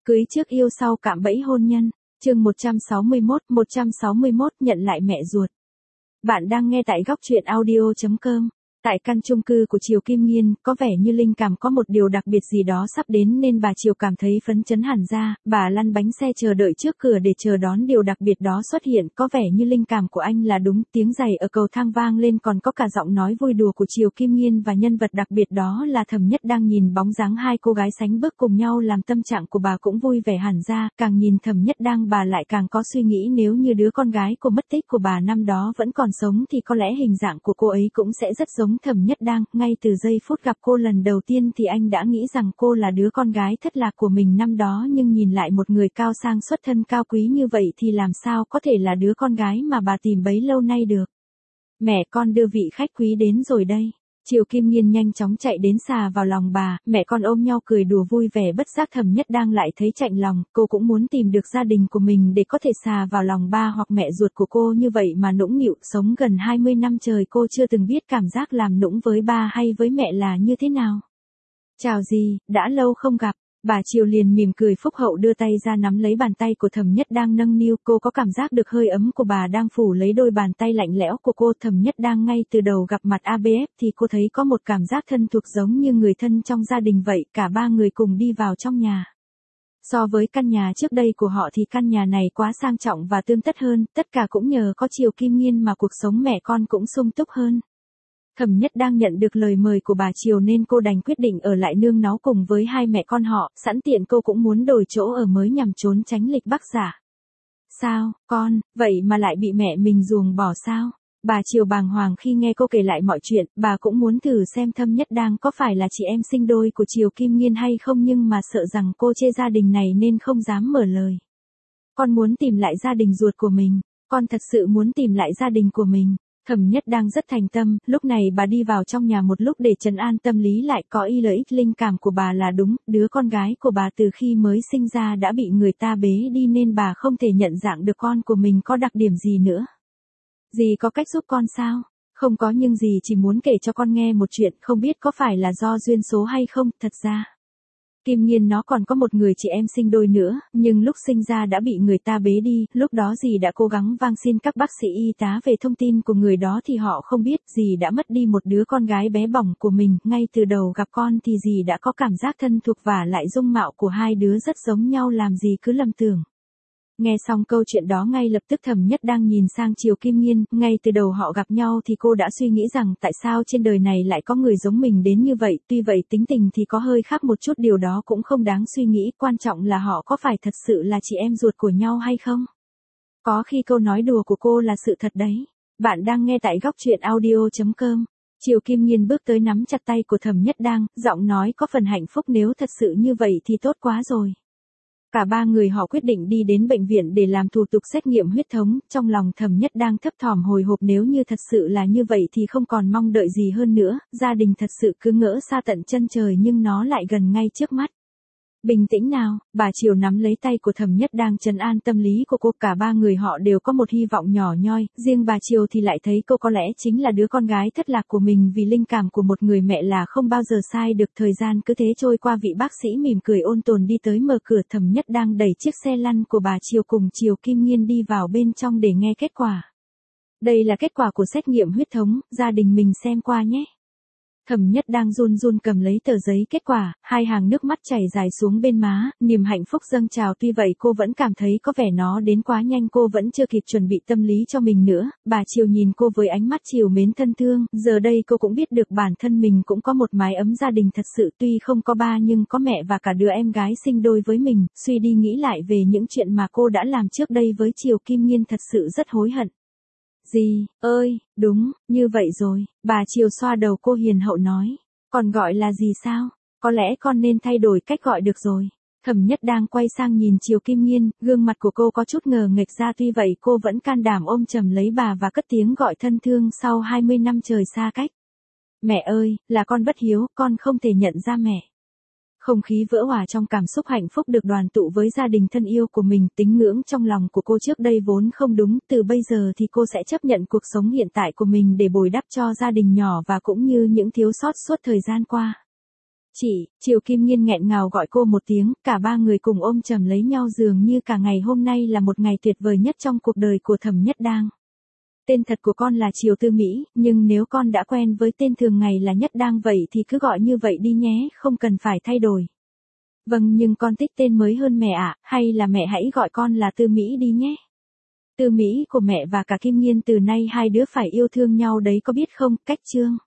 Cưới trước yêu sau cạm bẫy hôn nhân. Chương 161 nhận lại mẹ ruột. Bạn đang nghe tại góc truyện audio.com. Tại căn chung cư của Triều Kim Nhiên, có vẻ như linh cảm có một điều đặc biệt gì đó sắp đến nên bà Triều cảm thấy phấn chấn hẳn ra, bà lăn bánh xe chờ đợi trước cửa để chờ đón điều đặc biệt đó xuất hiện. Có vẻ như linh cảm của anh là đúng, tiếng giày ở cầu thang vang lên, còn có cả giọng nói vui đùa của Triều Kim Nhiên và nhân vật đặc biệt đó là Thẩm Nhất đang nhìn bóng dáng hai cô gái sánh bước cùng nhau làm tâm trạng của bà cũng vui vẻ hẳn ra, càng nhìn Thẩm Nhất đang bà lại càng có suy nghĩ nếu như đứa con gái của mất tích của bà năm đó vẫn còn sống thì có lẽ hình dạng của cô ấy cũng sẽ rất giống Thẩm Nhất đang. Ngay từ giây phút gặp cô lần đầu tiên thì anh đã nghĩ rằng cô là đứa con gái thất lạc của mình năm đó, nhưng nhìn lại một người cao sang xuất thân cao quý như vậy thì làm sao có thể là đứa con gái mà bà tìm bấy lâu nay được. Mẹ con đưa vị khách quý đến rồi đây. Triều Kim Nhiên nhanh chóng chạy đến xà vào lòng bà, mẹ con ôm nhau cười đùa vui vẻ, bất giác Thẩm Nhất đang lại thấy chạnh lòng, cô cũng muốn tìm được gia đình của mình để có thể xà vào lòng ba hoặc mẹ ruột của cô như vậy mà nũng nịu. Sống gần 20 năm trời cô chưa từng biết cảm giác làm nũng với ba hay với mẹ là như thế nào. Chào dì, đã lâu không gặp. Bà Triều liền mỉm cười phúc hậu đưa tay ra nắm lấy bàn tay của Thẩm Nhất đang nâng niu, cô có cảm giác được hơi ấm của bà đang phủ lấy đôi bàn tay lạnh lẽo của cô. Thẩm Nhất đang ngay từ đầu gặp mặt ABF thì cô thấy có một cảm giác thân thuộc giống như người thân trong gia đình vậy. Cả ba người cùng đi vào trong nhà. So với căn nhà trước đây của họ thì căn nhà này quá sang trọng và tươm tất hơn, tất cả cũng nhờ có Triều Kim Nhiên mà cuộc sống mẹ con cũng sung túc hơn. Thẩm Nhất đang nhận được lời mời của bà Triều nên cô đành quyết định ở lại nương náu cùng với hai mẹ con họ, sẵn tiện cô cũng muốn đổi chỗ ở mới nhằm trốn tránh lịch Bắc giả. Sao, con, vậy mà lại bị mẹ mình ruồng bỏ sao? Bà Triều bàng hoàng khi nghe cô kể lại mọi chuyện, bà cũng muốn thử xem Thẩm Nhất đang có phải là chị em sinh đôi của Triều Kim Nhiên hay không, nhưng mà sợ rằng cô chê gia đình này nên không dám mở lời. Con muốn tìm lại gia đình ruột của mình, con thật sự muốn tìm lại gia đình của mình. Thẩm Nhất đang rất thành tâm, lúc này bà đi vào trong nhà một lúc để trấn an tâm lý lại, có ý lợi ích linh cảm của bà là đúng, đứa con gái của bà từ khi mới sinh ra đã bị người ta bế đi nên bà không thể nhận dạng được con của mình có đặc điểm gì nữa. Dì có cách giúp con sao? Không có, nhưng dì chỉ muốn kể cho con nghe một chuyện, không biết có phải là do duyên số hay không. Thật ra Kim Nhiên nó còn có một người chị em sinh đôi nữa, nhưng lúc sinh ra đã bị người ta bế đi, lúc đó dì đã cố gắng van xin các bác sĩ y tá về thông tin của người đó thì họ không biết, dì đã mất đi một đứa con gái bé bỏng của mình. Ngay từ đầu gặp con thì dì đã có cảm giác thân thuộc và lại dung mạo của hai đứa rất giống nhau làm dì cứ lầm tưởng. Nghe xong câu chuyện đó ngay lập tức Thẩm Nhất đang nhìn sang Triều Kim Nhiên, ngay từ đầu họ gặp nhau thì cô đã suy nghĩ rằng tại sao trên đời này lại có người giống mình đến như vậy, tuy vậy tính tình thì có hơi khác một chút, điều đó cũng không đáng suy nghĩ, quan trọng là họ có phải thật sự là chị em ruột của nhau hay không. Có khi câu nói đùa của cô là sự thật đấy. Bạn đang nghe tại góc truyện audio.com. Triều Kim Nhiên bước tới nắm chặt tay của Thẩm Nhất đang, giọng nói có phần hạnh phúc, nếu thật sự như vậy thì tốt quá rồi. Cả ba người họ quyết định đi đến bệnh viện để làm thủ tục xét nghiệm huyết thống, trong lòng Thẩm Nhất đang thấp thỏm hồi hộp, nếu như thật sự là như vậy thì không còn mong đợi gì hơn nữa, gia đình thật sự cứ ngỡ xa tận chân trời nhưng nó lại gần ngay trước mắt. Bình tĩnh nào, bà Triều nắm lấy tay của Thẩm Nhất đang trấn an tâm lý của cô, cả ba người họ đều có một hy vọng nhỏ nhoi, riêng bà Triều thì lại thấy cô có lẽ chính là đứa con gái thất lạc của mình, vì linh cảm của một người mẹ là không bao giờ sai được. Thời gian cứ thế trôi qua, vị bác sĩ mỉm cười ôn tồn đi tới mở cửa, Thẩm Nhất đang đẩy chiếc xe lăn của bà Triều cùng Triều Kim Nhiên đi vào bên trong để nghe kết quả. Đây là kết quả của xét nghiệm huyết thống, gia đình mình xem qua nhé. Thẩm Nhất đang run run cầm lấy tờ giấy kết quả, hai hàng nước mắt chảy dài xuống bên má, niềm hạnh phúc dâng trào, tuy vậy cô vẫn cảm thấy có vẻ nó đến quá nhanh, cô vẫn chưa kịp chuẩn bị tâm lý cho mình nữa. Bà Triều nhìn cô với ánh mắt trìu mến thân thương, giờ đây cô cũng biết được bản thân mình cũng có một mái ấm gia đình thật sự, tuy không có ba nhưng có mẹ và cả đứa em gái sinh đôi với mình. Suy đi nghĩ lại về những chuyện mà cô đã làm trước đây với Triều Kim Nhiên thật sự rất hối hận. Dì ơi, đúng, như vậy rồi, bà Triều xoa đầu cô hiền hậu nói. Còn gọi là gì sao? Có lẽ con nên thay đổi cách gọi được rồi. Thẩm Nhất đang quay sang nhìn Triều Kim Nhiên, gương mặt của cô có chút ngờ nghệch ra, tuy vậy cô vẫn can đảm ôm chầm lấy bà và cất tiếng gọi thân thương sau 20 năm trời xa cách. Mẹ ơi, là con bất hiếu, con không thể nhận ra mẹ. Không khí vỡ hòa trong cảm xúc hạnh phúc được đoàn tụ với gia đình thân yêu của mình, tín ngưỡng trong lòng của cô trước đây vốn không đúng, từ bây giờ thì cô sẽ chấp nhận cuộc sống hiện tại của mình để bồi đắp cho gia đình nhỏ và cũng như những thiếu sót suốt thời gian qua. Chị, Triều Kim Nhiên nghẹn ngào gọi cô một tiếng, cả ba người cùng ôm chầm lấy nhau dường như cả ngày hôm nay là một ngày tuyệt vời nhất trong cuộc đời của Thẩm Nhất Đang. Tên thật của con là Triều Tư Mỹ, nhưng nếu con đã quen với tên thường ngày là Nhất Đang vậy thì cứ gọi như vậy đi nhé, không cần phải thay đổi. Vâng, nhưng con thích tên mới hơn mẹ ạ, hay là mẹ hãy gọi con là Tư Mỹ đi nhé. Tư Mỹ của mẹ và cả Kim Nhiên, từ nay hai đứa phải yêu thương nhau đấy có biết không, Cách Trương.